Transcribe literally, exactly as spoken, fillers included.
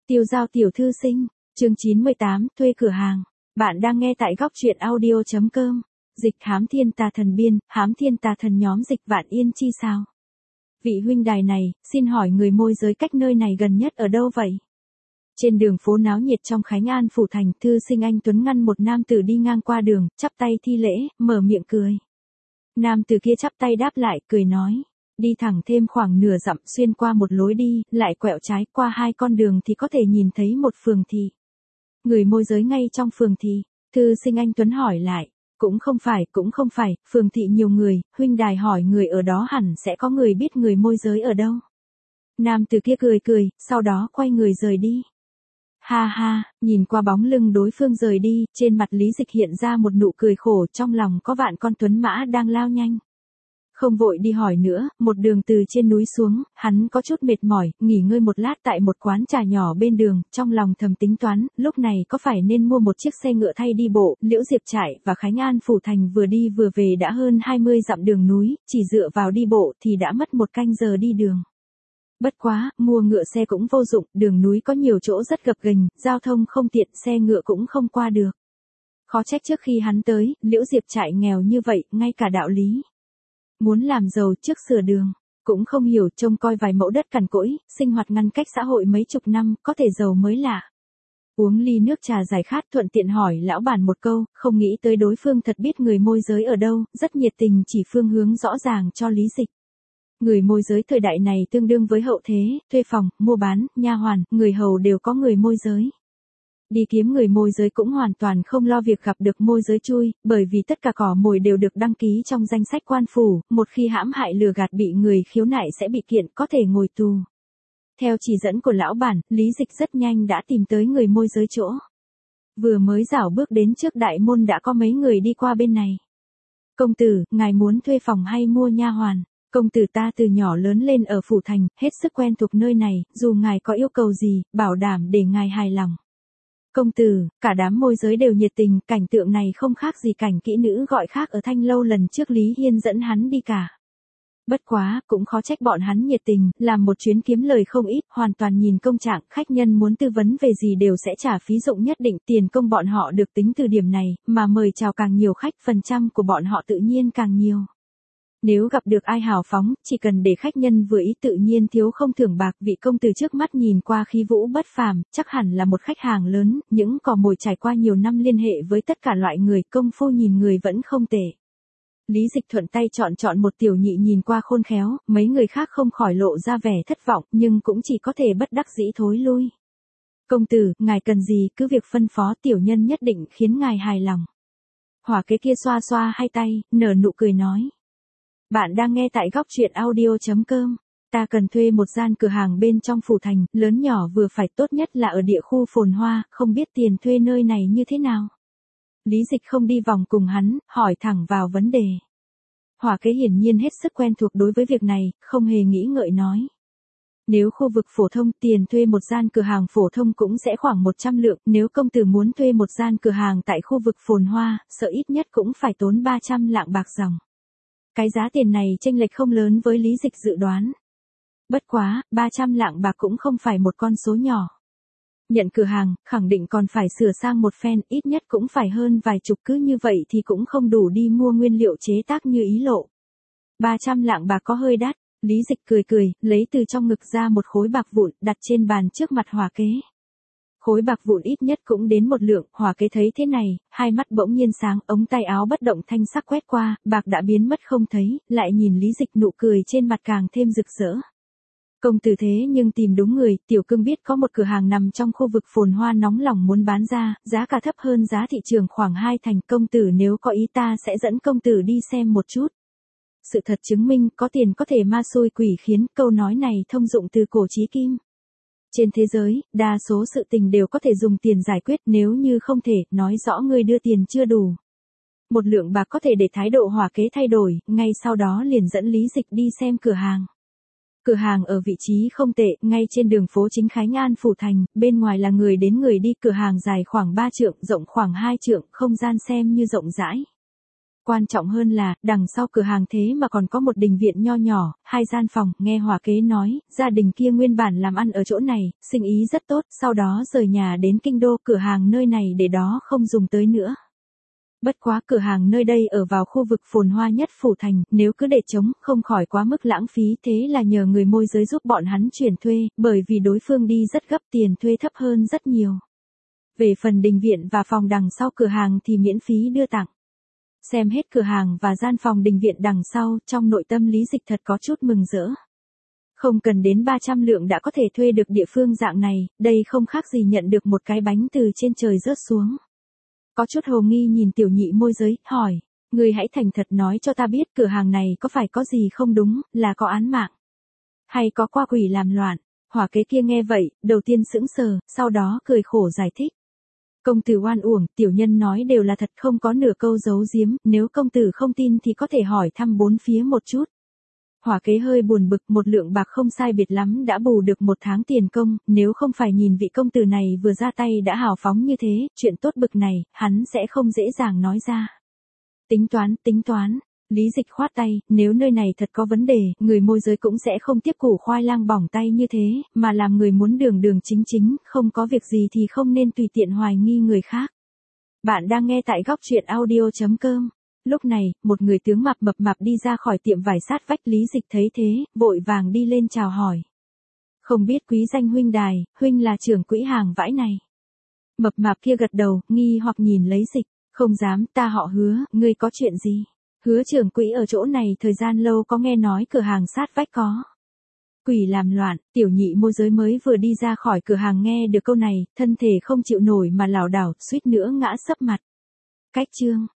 Tiêu giao tiểu thư sinh, chương chín mươi tám, thuê cửa hàng. Bạn đang nghe tại góc truyện audio chấm com. Dịch hám thiên tà thần biên, hám thiên tà thần nhóm dịch Vạn Yên chi sao? Vị huynh đài này, xin hỏi người môi giới cách nơi này gần nhất ở đâu vậy? Trên đường phố náo nhiệt trong Khánh An phủ thành, thư sinh anh Tuấn ngăn một nam tử đi ngang qua đường, chắp tay thi lễ, mở miệng cười. Nam tử kia chắp tay đáp lại, cười nói. Đi thẳng thêm khoảng nửa dặm xuyên qua một lối đi, lại quẹo trái qua hai con đường thì có thể nhìn thấy một phường thị. Người môi giới ngay trong phường thị, thư sinh anh Tuấn hỏi lại. Cũng không phải, cũng không phải, phường thị nhiều người, huynh đài hỏi người ở đó hẳn sẽ có người biết người môi giới ở đâu. Nam tử kia cười cười, sau đó quay người rời đi. Ha ha, nhìn qua bóng lưng đối phương rời đi, trên mặt Lý Dịch hiện ra một nụ cười khổ, trong lòng có vạn con tuấn mã đang lao nhanh. Không vội đi hỏi nữa, một đường từ trên núi xuống, hắn có chút mệt mỏi, nghỉ ngơi một lát tại một quán trà nhỏ bên đường, trong lòng thầm tính toán, lúc này có phải nên mua một chiếc xe ngựa thay đi bộ. Liễu Diệp Trại và Khánh An phủ thành vừa đi vừa về đã hơn hai mươi dặm đường núi, chỉ dựa vào đi bộ thì đã mất một canh giờ đi đường. Bất quá, mua ngựa xe cũng vô dụng, đường núi có nhiều chỗ rất gập ghềnh, giao thông không tiện, xe ngựa cũng không qua được. Khó trách trước khi hắn tới, Liễu Diệp Trại nghèo như vậy, ngay cả đạo lý muốn làm giàu trước sửa đường, cũng không hiểu, trông coi vài mẫu đất cằn cỗi, sinh hoạt ngăn cách xã hội mấy chục năm, có thể giàu mới lạ. Uống ly nước trà giải khát thuận tiện hỏi lão bản một câu, không nghĩ tới đối phương thật biết người môi giới ở đâu, rất nhiệt tình chỉ phương hướng rõ ràng cho Lý Dịch. Người môi giới thời đại này tương đương với hậu thế, thuê phòng, mua bán, nha hoàn, người hầu đều có người môi giới. Đi kiếm người môi giới cũng hoàn toàn không lo việc gặp được môi giới chui, bởi vì tất cả cỏ mồi đều được đăng ký trong danh sách quan phủ, một khi hãm hại lừa gạt bị người khiếu nại sẽ bị kiện, có thể ngồi tù. Theo chỉ dẫn của lão bản, Lý Dịch rất nhanh đã tìm tới người môi giới chỗ. Vừa mới rảo bước đến trước đại môn đã có mấy người đi qua bên này. Công tử, ngài muốn thuê phòng hay mua nha hoàn? Công tử ta từ nhỏ lớn lên ở phủ thành, hết sức quen thuộc nơi này, dù ngài có yêu cầu gì, bảo đảm để ngài hài lòng. Công tử, cả đám môi giới đều nhiệt tình, cảnh tượng này không khác gì cảnh kỹ nữ gọi khác ở Thanh Lâu lần trước Lý Hiên dẫn hắn đi cả. Bất quá, cũng khó trách bọn hắn nhiệt tình, làm một chuyến kiếm lời không ít, hoàn toàn nhìn công trạng, khách nhân muốn tư vấn về gì đều sẽ trả phí dụng nhất định, tiền công bọn họ được tính từ điểm này, mà mời chào càng nhiều khách, phần trăm của bọn họ tự nhiên càng nhiều. Nếu gặp được ai hào phóng, chỉ cần để khách nhân vừa ý tự nhiên thiếu không thưởng bạc. Vị công tử trước mắt nhìn qua khí vũ bất phàm, chắc hẳn là một khách hàng lớn, những cò mồi trải qua nhiều năm liên hệ với tất cả loại người, công phu nhìn người vẫn không tệ. Lý Dịch thuận tay chọn chọn một tiểu nhị nhìn qua khôn khéo, mấy người khác không khỏi lộ ra vẻ thất vọng, nhưng cũng chỉ có thể bất đắc dĩ thối lui. Công tử, ngài cần gì cứ việc phân phó, tiểu nhân nhất định khiến ngài hài lòng. Hỏa kế kia xoa xoa hai tay, nở nụ cười nói. Bạn đang nghe tại góc truyện audio chấm com. Ta cần thuê một gian cửa hàng bên trong phủ thành, lớn nhỏ vừa phải, tốt nhất là ở địa khu phồn hoa, không biết tiền thuê nơi này như thế nào. Lý Dịch không đi vòng cùng hắn, hỏi thẳng vào vấn đề. Hỏa kế hiển nhiên hết sức quen thuộc đối với việc này, không hề nghĩ ngợi nói. Nếu khu vực phổ thông, tiền thuê một gian cửa hàng phổ thông cũng sẽ khoảng một trăm lượng, nếu công tử muốn thuê một gian cửa hàng tại khu vực phồn hoa, sợ ít nhất cũng phải tốn ba trăm lạng bạc dòng. Cái giá tiền này chênh lệch không lớn với Lý Dịch dự đoán. Bất quá, ba trăm lạng bạc cũng không phải một con số nhỏ. Nhận cửa hàng, khẳng định còn phải sửa sang một phen, ít nhất cũng phải hơn vài chục, cứ như vậy thì cũng không đủ đi mua nguyên liệu chế tác như ý lộ. ba trăm lạng bạc có hơi đắt, Lý Dịch cười cười, lấy từ trong ngực ra một khối bạc vụn, đặt trên bàn trước mặt hỏa kế. Khối bạc vụn ít nhất cũng đến một lượng, hỏa kế thấy thế này, hai mắt bỗng nhiên sáng, ống tay áo bất động thanh sắc quét qua, bạc đã biến mất không thấy, lại nhìn Lý Dịch nụ cười trên mặt càng thêm rực rỡ. Công tử thế nhưng tìm đúng người, tiểu cương biết có một cửa hàng nằm trong khu vực phồn hoa nóng lòng muốn bán ra, giá cả thấp hơn giá thị trường khoảng hai thành, công tử nếu có ý ta sẽ dẫn công tử đi xem một chút. Sự thật chứng minh có tiền có thể ma xui quỷ khiến, câu nói này thông dụng từ cổ chí kim. Trên thế giới, đa số sự tình đều có thể dùng tiền giải quyết, nếu như không thể, nói rõ người đưa tiền chưa đủ. Một lượng bạc có thể để thái độ hỏa kế thay đổi, ngay sau đó liền dẫn Lý Dịch đi xem cửa hàng. Cửa hàng ở vị trí không tệ, ngay trên đường phố chính Khánh An phủ thành, bên ngoài là người đến người đi, cửa hàng dài khoảng ba trượng, rộng khoảng hai trượng, không gian xem như rộng rãi. Quan trọng hơn là, đằng sau cửa hàng thế mà còn có một đình viện nho nhỏ, hai gian phòng, nghe Hòa kế nói, gia đình kia nguyên bản làm ăn ở chỗ này, sinh ý rất tốt, sau đó rời nhà đến kinh đô, cửa hàng nơi này để đó không dùng tới nữa. Bất quá cửa hàng nơi đây ở vào khu vực phồn hoa nhất phủ thành, nếu cứ để trống, không khỏi quá mức lãng phí, thế là nhờ người môi giới giúp bọn hắn chuyển thuê, bởi vì đối phương đi rất gấp, tiền thuê thấp hơn rất nhiều. Về phần đình viện và phòng đằng sau cửa hàng thì miễn phí đưa tặng. Xem hết cửa hàng và gian phòng đình viện đằng sau, trong nội tâm Lý Dịch thật có chút mừng rỡ. Không cần đến ba trăm lượng đã có thể thuê được địa phương dạng này, đây không khác gì nhận được một cái bánh từ trên trời rớt xuống. Có chút hồ nghi nhìn tiểu nhị môi giới, hỏi, người hãy thành thật nói cho ta biết cửa hàng này có phải có gì không đúng, là có án mạng, hay có qua quỷ làm loạn. Hỏa kế kia nghe vậy, đầu tiên sững sờ, sau đó cười khổ giải thích. Công tử oan uổng, tiểu nhân nói đều là thật, không có nửa câu giấu giếm, nếu công tử không tin thì có thể hỏi thăm bốn phía một chút. Hỏa kế hơi buồn bực, một lượng bạc không sai biệt lắm đã bù được một tháng tiền công, nếu không phải nhìn vị công tử này vừa ra tay đã hào phóng như thế, chuyện tốt bực này, hắn sẽ không dễ dàng nói ra. Tính toán, tính toán. Lý Dịch khoát tay, nếu nơi này thật có vấn đề, người môi giới cũng sẽ không tiếp củ khoai lang bỏng tay như thế, mà làm người muốn đường đường chính chính, không có việc gì thì không nên tùy tiện hoài nghi người khác. Bạn đang nghe tại góc truyện audio chấm com. Lúc này, một người tướng mập mập mạp đi ra khỏi tiệm vải sát vách, Lý Dịch thấy thế, vội vàng đi lên chào hỏi. Không biết quý danh huynh đài, huynh là trưởng quỹ hàng vải này. Mập mạp kia gật đầu, nghi hoặc nhìn Lý Dịch, không dám, ta họ Hứa, ngươi có chuyện gì? Hứa trưởng quỹ ở chỗ này thời gian lâu, có nghe nói cửa hàng sát vách có quỷ làm loạn. Tiểu nhị môi giới mới vừa đi ra khỏi cửa hàng nghe được câu này, thân thể không chịu nổi mà lảo đảo, suýt nữa ngã sấp mặt. Cách chương